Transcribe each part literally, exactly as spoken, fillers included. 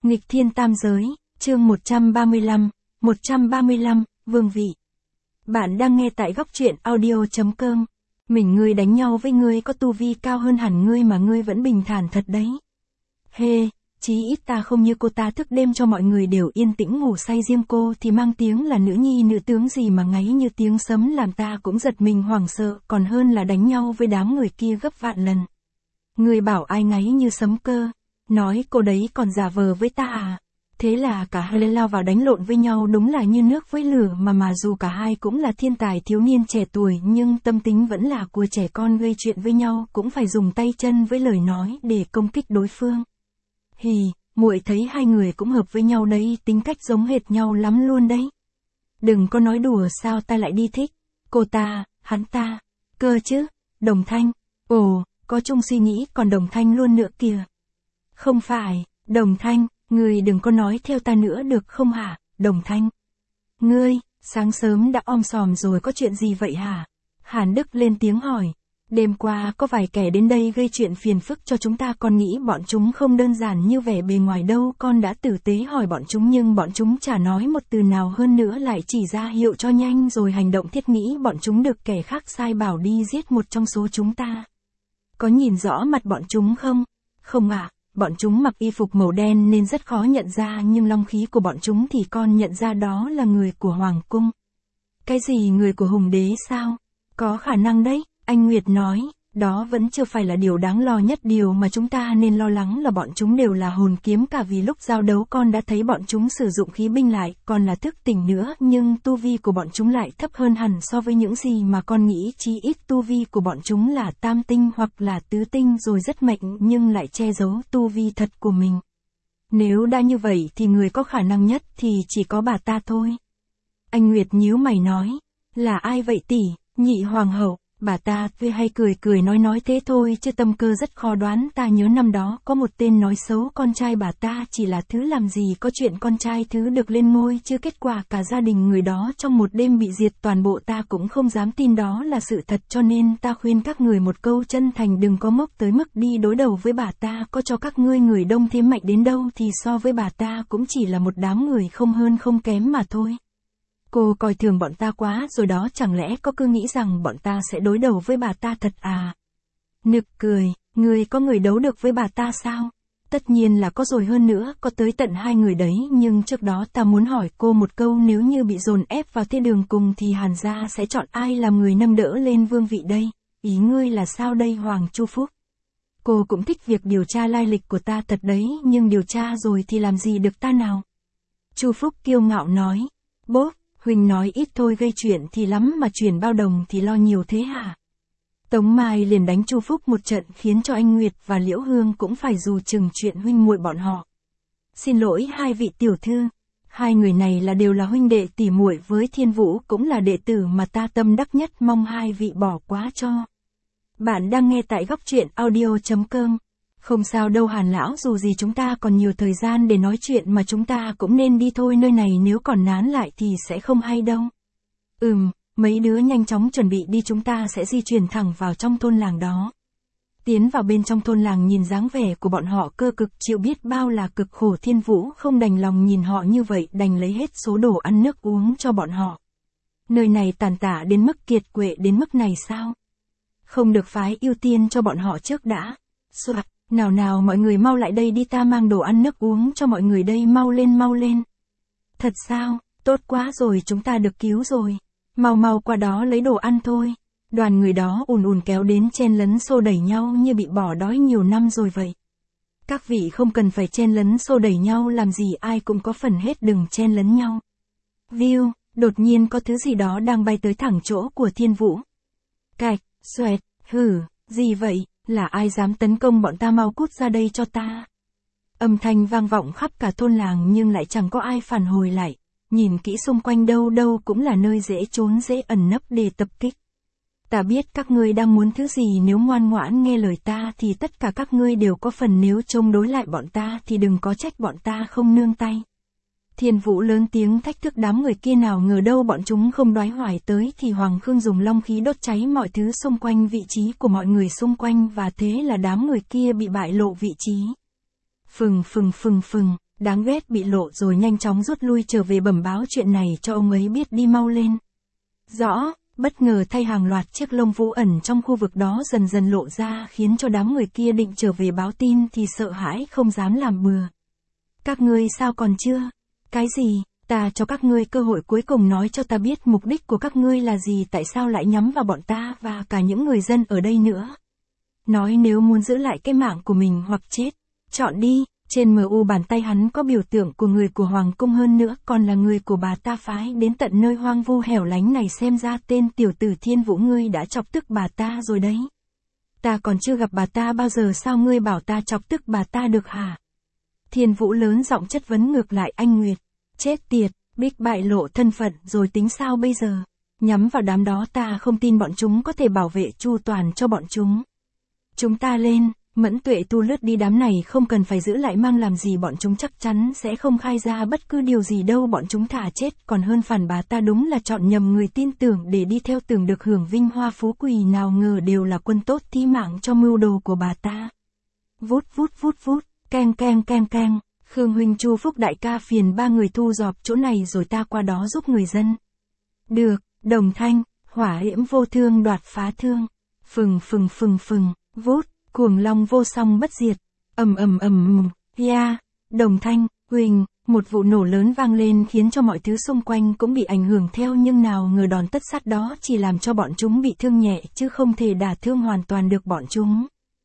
Nghịch thiên tam giới, chương một trăm ba mươi lăm, một trăm ba mươi lăm, vương vị. Bạn đang nghe tại góc truyện audio.com. Mình ngươi đánh nhau với ngươi có tu vi cao hơn hẳn ngươi mà ngươi vẫn bình thản thật đấy. Hê, chí ít ta không như cô ta thức đêm cho mọi người đều yên tĩnh ngủ say, riêng cô thì mang tiếng là nữ nhi nữ tướng gì mà ngáy như tiếng sấm làm ta cũng giật mình hoảng sợ, còn hơn là đánh nhau với đám người kia gấp vạn lần. Ngươi bảo ai ngáy như sấm cơ? Nói cô đấy còn giả vờ với ta à? Thế là cả hai lao vào đánh lộn với nhau, đúng là như nước với lửa mà mà dù cả hai cũng là thiên tài thiếu niên trẻ tuổi nhưng tâm tính vẫn là của trẻ con, gây chuyện với nhau cũng phải dùng tay chân với lời nói để công kích đối phương. Hì, muội thấy hai người cũng hợp với nhau đấy, tính cách giống hệt nhau lắm luôn đấy. Đừng có nói đùa, sao ta lại đi thích cô ta, hắn ta, cơ chứ, Đồng Thanh. Ồ, có chung suy nghĩ, còn Đồng Thanh luôn nữa kìa. Không phải, Đồng Thanh, ngươi đừng có nói theo ta nữa được không hả, Đồng Thanh. Ngươi, sáng sớm đã om sòm rồi, có chuyện gì vậy hả? Hàn Đức lên tiếng hỏi. Đêm qua có vài kẻ đến đây gây chuyện phiền phức cho chúng ta, con nghĩ bọn chúng không đơn giản như vẻ bề ngoài đâu, con đã tử tế hỏi bọn chúng nhưng bọn chúng chả nói một từ nào, hơn nữa lại chỉ ra hiệu cho nhanh rồi hành động, thiết nghĩ bọn chúng được kẻ khác sai bảo đi giết một trong số chúng ta. Có nhìn rõ mặt bọn chúng không? Không ạ. À. Bọn chúng mặc y phục màu đen nên rất khó nhận ra, nhưng long khí của bọn chúng thì con nhận ra đó là người của Hoàng Cung. Cái gì, người của Hùng Đế sao? Có khả năng đấy, anh Nguyệt nói, đó vẫn chưa phải là điều đáng lo nhất, điều mà chúng ta nên lo lắng là bọn chúng đều là hồn kiếm, cả vì lúc giao đấu con đã thấy bọn chúng sử dụng khí binh lại, còn là thức tỉnh nữa, nhưng tu vi của bọn chúng lại thấp hơn hẳn so với những gì mà con nghĩ, chí ít tu vi của bọn chúng là tam tinh hoặc là tứ tinh rồi, rất mạnh nhưng lại che giấu tu vi thật của mình. Nếu đã như vậy thì người có khả năng nhất thì chỉ có bà ta thôi. Anh Nguyệt nhíu mày nói, là ai vậy tỷ? Nhị hoàng hậu. Bà ta tuy hay cười cười nói nói thế thôi chứ tâm cơ rất khó đoán, ta nhớ năm đó có một tên nói xấu con trai bà ta, chỉ là thứ làm gì có chuyện con trai thứ được lên ngôi chứ kết quả cả gia đình người đó trong một đêm bị diệt toàn bộ, ta cũng không dám tin đó là sự thật, cho nên ta khuyên các người một câu chân thành, đừng có mốc tới mức đi đối đầu với bà ta, có cho các ngươi người đông thế mạnh đến đâu thì so với bà ta cũng chỉ là một đám người không hơn không kém mà thôi. Cô coi thường bọn ta quá rồi đó, chẳng lẽ có cứ nghĩ rằng bọn ta sẽ đối đầu với bà ta thật à? Nực cười, người có người đấu được với bà ta sao? Tất nhiên là có rồi, hơn nữa có tới tận hai người đấy, nhưng trước đó ta muốn hỏi cô một câu, nếu như bị dồn ép vào thế đường cùng thì Hàn gia sẽ chọn ai làm người nâng đỡ lên vương vị đây? Ý ngươi là sao đây Hoàng Chu Phúc? Cô cũng thích việc điều tra lai lịch của ta thật đấy, nhưng điều tra rồi thì làm gì được ta nào? Chu Phúc kiêu ngạo nói, bố, huynh nói ít thôi, gây chuyện thì lắm mà chuyển bao đồng thì lo nhiều thế hả? Tống Mai liền đánh Chu Phúc một trận khiến cho anh Nguyệt và Liễu Hương cũng phải dù chừng chuyện huynh muội bọn họ. Xin lỗi hai vị tiểu thư, hai người này là đều là huynh đệ tỉ muội với Thiên Vũ, cũng là đệ tử mà ta tâm đắc nhất, mong hai vị bỏ quá cho. Bạn đang nghe tại góc truyện audio.com. Không sao đâu Hàn lão, dù gì chúng ta còn nhiều thời gian để nói chuyện mà, chúng ta cũng nên đi thôi, nơi này nếu còn nán lại thì sẽ không hay đâu. Ừm, mấy đứa nhanh chóng chuẩn bị đi, chúng ta sẽ di chuyển thẳng vào trong thôn làng đó. Tiến vào bên trong thôn làng, nhìn dáng vẻ của bọn họ cơ cực chịu biết bao là cực khổ, Thiên Vũ không đành lòng nhìn họ như vậy, đành lấy hết số đồ ăn nước uống cho bọn họ. Nơi này tàn tạ đến mức kiệt quệ đến mức này sao? Không được phái ưu tiên cho bọn họ trước đã. Soạt. Nào nào mọi người mau lại đây đi, ta mang đồ ăn nước uống cho mọi người đây, mau lên mau lên. Thật sao, tốt quá rồi, chúng ta được cứu rồi. Mau mau qua đó lấy đồ ăn thôi. Đoàn người đó ùn ùn kéo đến, chen lấn xô đẩy nhau như bị bỏ đói nhiều năm rồi vậy. Các vị không cần phải chen lấn xô đẩy nhau làm gì, ai cũng có phần hết, đừng chen lấn nhau. View, đột nhiên có thứ gì đó đang bay tới thẳng chỗ của Thiên Vũ. Cạch, xoẹt, hử, gì vậy? Là ai dám tấn công bọn ta, mau cút ra đây cho ta. Âm thanh vang vọng khắp cả thôn làng nhưng lại chẳng có ai phản hồi lại. Nhìn kỹ xung quanh, đâu đâu cũng là nơi dễ trốn dễ ẩn nấp để tập kích. Ta biết các ngươi đang muốn thứ gì, nếu ngoan ngoãn nghe lời ta thì tất cả các ngươi đều có phần, nếu chống đối lại bọn ta thì đừng có trách bọn ta không nương tay. Thiên Vũ lớn tiếng thách thức đám người kia, nào ngờ đâu bọn chúng không đoái hoài tới thì Hoàng Khương dùng long khí đốt cháy mọi thứ xung quanh, vị trí của mọi người xung quanh, và thế là đám người kia bị bại lộ vị trí. Phừng phừng phừng phừng, đáng ghét bị lộ rồi nhanh chóng rút lui trở về bẩm báo chuyện này cho ông ấy biết đi mau lên. Rõ, bất ngờ thay hàng loạt chiếc lông vũ ẩn trong khu vực đó dần dần lộ ra khiến cho đám người kia định trở về báo tin thì sợ hãi không dám làm bừa. Các ngươi sao còn chưa? Cái gì? Ta cho các ngươi cơ hội cuối cùng nói cho ta biết mục đích của các ngươi là gì, tại sao lại nhắm vào bọn ta và cả những người dân ở đây nữa. Nói nếu muốn giữ lại cái mạng của mình hoặc chết, chọn đi. Trên em u bàn tay hắn có biểu tượng của người của Hoàng cung, hơn nữa còn là người của bà ta phái đến tận nơi hoang vu hẻo lánh này, xem ra tên tiểu tử Thiên Vũ ngươi đã chọc tức bà ta rồi đấy. Ta còn chưa gặp bà ta bao giờ, sao ngươi bảo ta chọc tức bà ta được hả? Thiên Vũ lớn giọng chất vấn ngược lại anh Nguyệt. Chết tiệt, Bích bại lộ thân phận rồi tính sao bây giờ? Nhắm vào đám đó ta không tin bọn chúng có thể bảo vệ chu toàn cho bọn chúng. Chúng ta lên. Mẫn Tuệ Tu lướt đi, đám này không cần phải giữ lại mang làm gì, bọn chúng chắc chắn sẽ không khai ra bất cứ điều gì đâu, bọn chúng thả chết còn hơn phản bà ta, đúng là chọn nhầm người tin tưởng để đi theo, tưởng được hưởng vinh hoa phú quý, nào ngờ đều là quân tốt thi mạng cho mưu đồ của bà ta. Vút vút vút vút, keng keng keng keng, Khương huynh, Chu Phúc đại ca, phiền ba người thu dọn chỗ này rồi ta qua đó giúp người dân. Được, Đồng Thanh, hỏa diễm vô thương đoạt phá thương, phừng phừng phừng phừng, vút. Cuồng long vô song bất diệt, ầm ầm ầm, ya, Đồng Thanh, huỳnh, một vụ nổ lớn vang lên khiến cho mọi thứ xung quanh cũng bị ảnh hưởng theo, nhưng nào ngờ đòn tất sát đó chỉ làm cho bọn chúng bị thương nhẹ chứ không thể đả thương hoàn toàn được bọn chúng.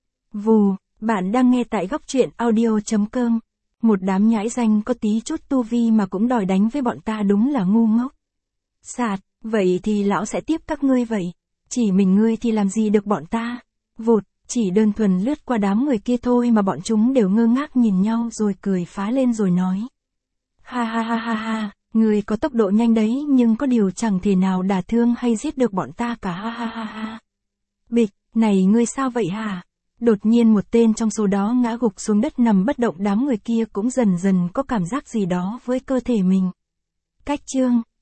Vù, bạn đang nghe tại góc truyện audio chấm com. Một đám nhãi danh có tí chút tu vi mà cũng đòi đánh với bọn ta, đúng là ngu ngốc. Sạt, vậy thì lão sẽ tiếp các ngươi vậy, chỉ mình ngươi thì làm gì được bọn ta. Vụt. Chỉ đơn thuần lướt qua đám người kia thôi mà bọn chúng đều ngơ ngác nhìn nhau rồi cười phá lên rồi nói. Ha ha ha ha ha, người có tốc độ nhanh đấy nhưng có điều chẳng thể nào đả thương hay giết được bọn ta cả, ha ha ha ha. Bịch, này ngươi sao vậy hả? Đột nhiên một tên trong số đó ngã gục xuống đất nằm bất động, đám người kia cũng dần dần có cảm giác gì đó với cơ thể mình. Cách chương